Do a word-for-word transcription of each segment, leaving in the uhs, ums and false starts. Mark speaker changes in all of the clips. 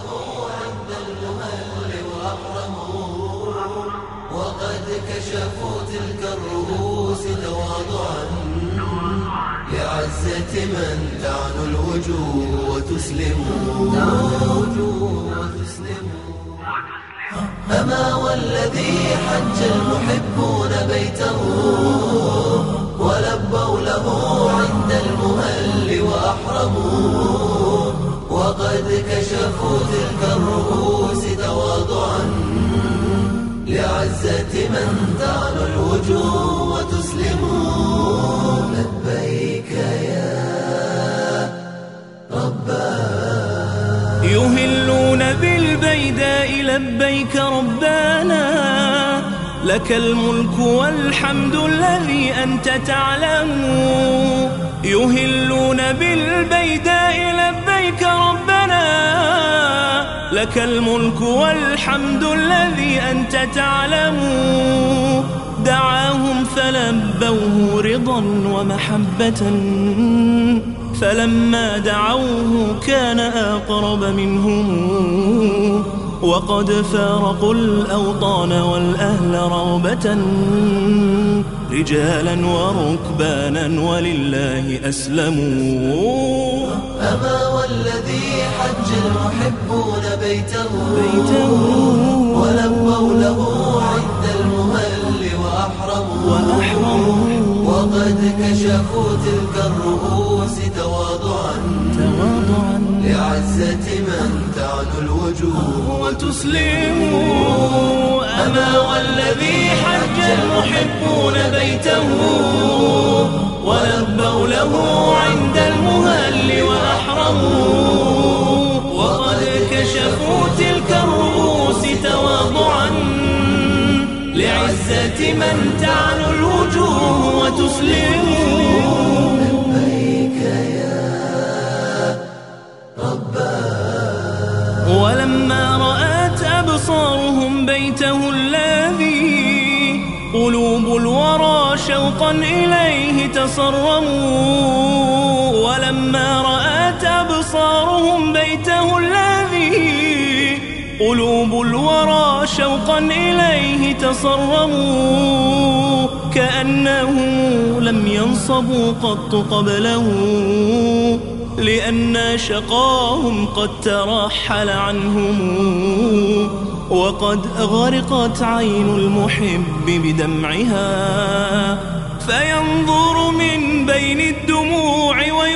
Speaker 1: له عند المهل وأحرموا، وقد كشفوا تلك الرؤوس تواضعا لعزة من تعنو الوجوه وتسلموا. أما والذي حج المحبون بيته ولبوا له عند المهل وأحرموا، وقد كشفوا تلك الرؤوس تواضعا لعزة من تعنو الوجوه وتسلموا. لبيك يا ربنا
Speaker 2: يهلون بالبيداء لبيك ربنا، لك الملك والحمد الذي أنت تعلم. يهلون بالبيداء لبيك ربنا، لك الملك والحمد الذي أنت تعلم. دعاهم فلبوه رضا ومحبة، فلما دعوه كان أقرب منهم، وقد فارقوا الأوطان والأهل روبة، رجالا وركبانا ولله أسلموا.
Speaker 1: أما والذي حج المحبون بيته,
Speaker 2: بيته
Speaker 1: ولبوا له عند المهل وأحرموا,
Speaker 2: وأحرموا
Speaker 1: وقد كشفوا تلك الرؤوس تواضعا,
Speaker 2: تواضعا
Speaker 1: لعزة من تعنو الوجوه
Speaker 2: وتسلموا. أما والذي حج المحبون بيته ولبوا له عند المهل وأحرموا, وقد كشفوا تلك الرؤوس تواضعا لعزة من تعنو الوجوه وتسلموا.
Speaker 1: لبيك يا ربنا.
Speaker 2: ولما رأت أبصارهم بيته الذي قلوب الورى شوقا إليه تصرموا, ولما رأت أبصارهم بيته الذي قلوب الورى شوقا إليه تصرموا, كأنه لم ينصبوا قط قبله, لأن شقاهم قد ترحل عنهم, وقد غرقت عين المحب بدمعها, فينظر من بين الدموع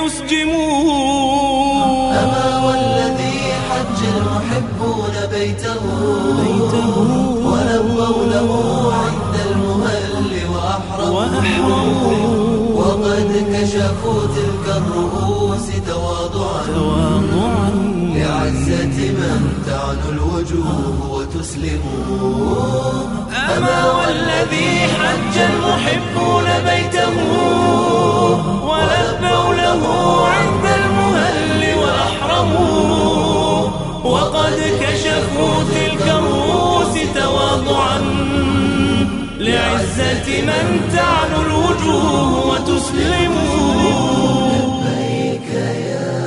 Speaker 2: ويسجموا.
Speaker 1: أما والذي حج المحبون بيته,
Speaker 2: بيته
Speaker 1: ولبوا له عند المهل وأحرموا,
Speaker 2: وأحرموا
Speaker 1: وقد كشفوا تلك الرؤوس تواضعا,
Speaker 2: تواضعا
Speaker 1: لعزة من تعنو الوجوه وتسلموا.
Speaker 2: أما والذي حج المحبون بيته ولبوا له عند المهل وأحرموا, وقد كشفوا تلك الرؤوس تواضعا لعزة من تعنو الوجوه وتسلموا.
Speaker 1: لبيك يا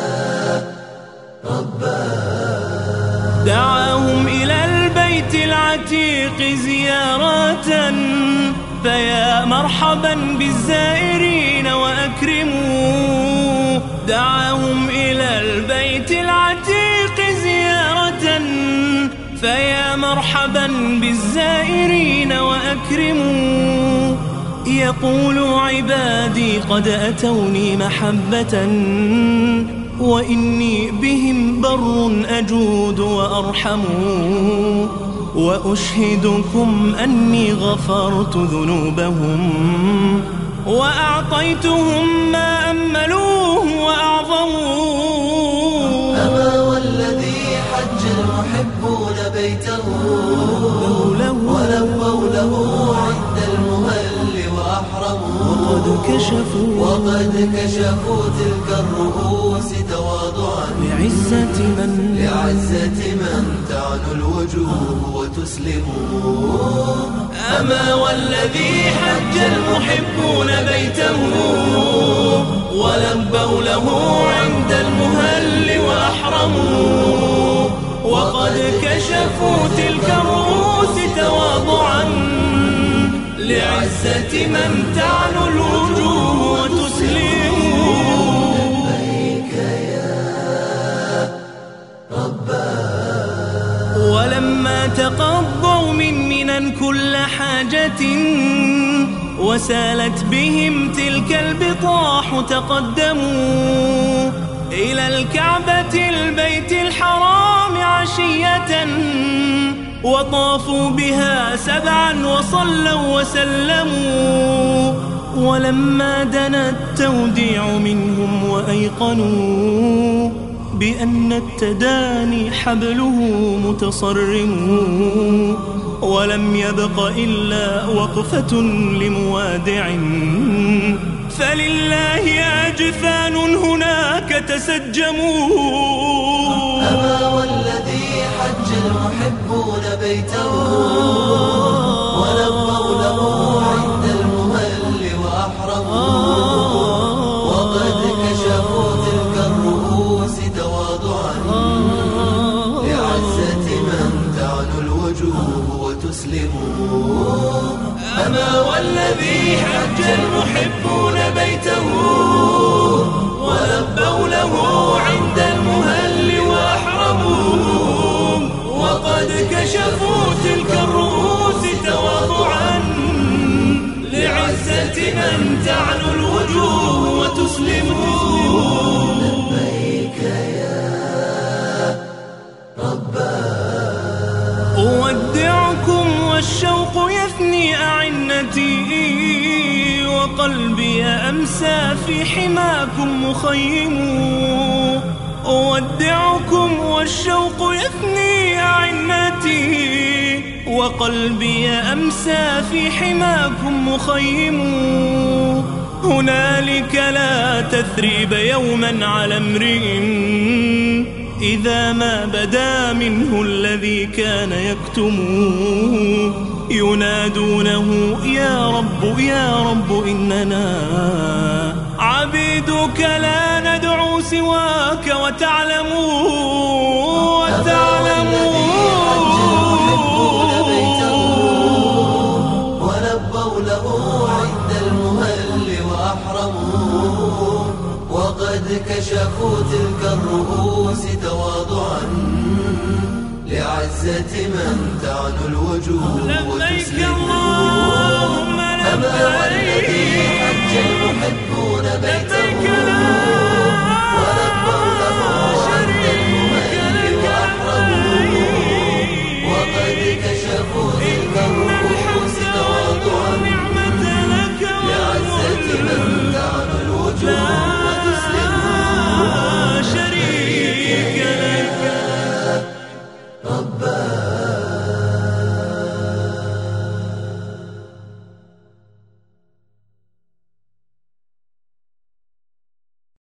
Speaker 1: ربنا.
Speaker 2: دعاهم إلى البيت العتيق زيارة, فيا مرحبا بالزائرين وأكرموا. دعاهم إلى البيت العتيق زيارة, فيا مرحبا بالزائرين وأكرموا. يقول عبادي قد أتوني محبة, وإني بهم بر أجود وأرحم, وأشهدكم أني غفرت ذنوبهم وأعطيتهم ما أملوه وأعظموا.
Speaker 1: أما والذي حج المحبون بيته ولبوا له عند المهل وأحرموا,
Speaker 2: وقد كشفوا
Speaker 1: وقد كشفوا تلك الرؤوس تواضعا
Speaker 2: لعزة من
Speaker 1: لعزة من تعنو الوجوه وتسلموا.
Speaker 2: أما والذي حج المحبون بيته ولبوا له عند المهل وأحرموا, وقد كشفوا تلك الرؤوس تواضعا لعزة من تعلو الوجوه وتسلم.
Speaker 1: لبيك يا رباه.
Speaker 2: ولما تقضوا من منى كل حاجة وسالت بهم تلك البطاح تقدموا إلى الكعبة البيت الحرام عشية وطافوا بها سبعا وصلوا وسلموا. ولما دنا التوديع منهم وأيقنوا بأن التداني حبله متصرم ولم يبق إلا وقفة لموادع فلله أجفان هناك تسجموا.
Speaker 1: أما والذي حج المحبون بيته ولبوا له عند المهل وأحرموا وقد كشفوا تلك الرؤوس تواضعا لعزة من تعلو الوجوه وتسلموا.
Speaker 2: أما والذي حج المحبون بيته ولبوا له عند المهل وأحرموا وقد كشفوا تلك الرؤوس تواضعا لعزة من تعلو الوجوه وتسلموا.
Speaker 1: لبيك يا رباه.
Speaker 2: أودعكم والشوق يثني أعنتي وقلبي أمسى في حماكم مخيم. أودعكم والشوق يثني أعنتي وقلبي أمسى في حماكم مخيم. هنالك لا تثريب يوما على امرئ إذا ما بدا منه الذي كان يكتم. ينادونه يا رب يا رب إننا عبيدك لا ندعو سواك وتعلموا وتعلموا.
Speaker 1: ولبوا له عند المهل وأحرموا وقد كشفوا تلك الرؤوس تواضعا لعزة من تعلو الوجوه وتسلموا.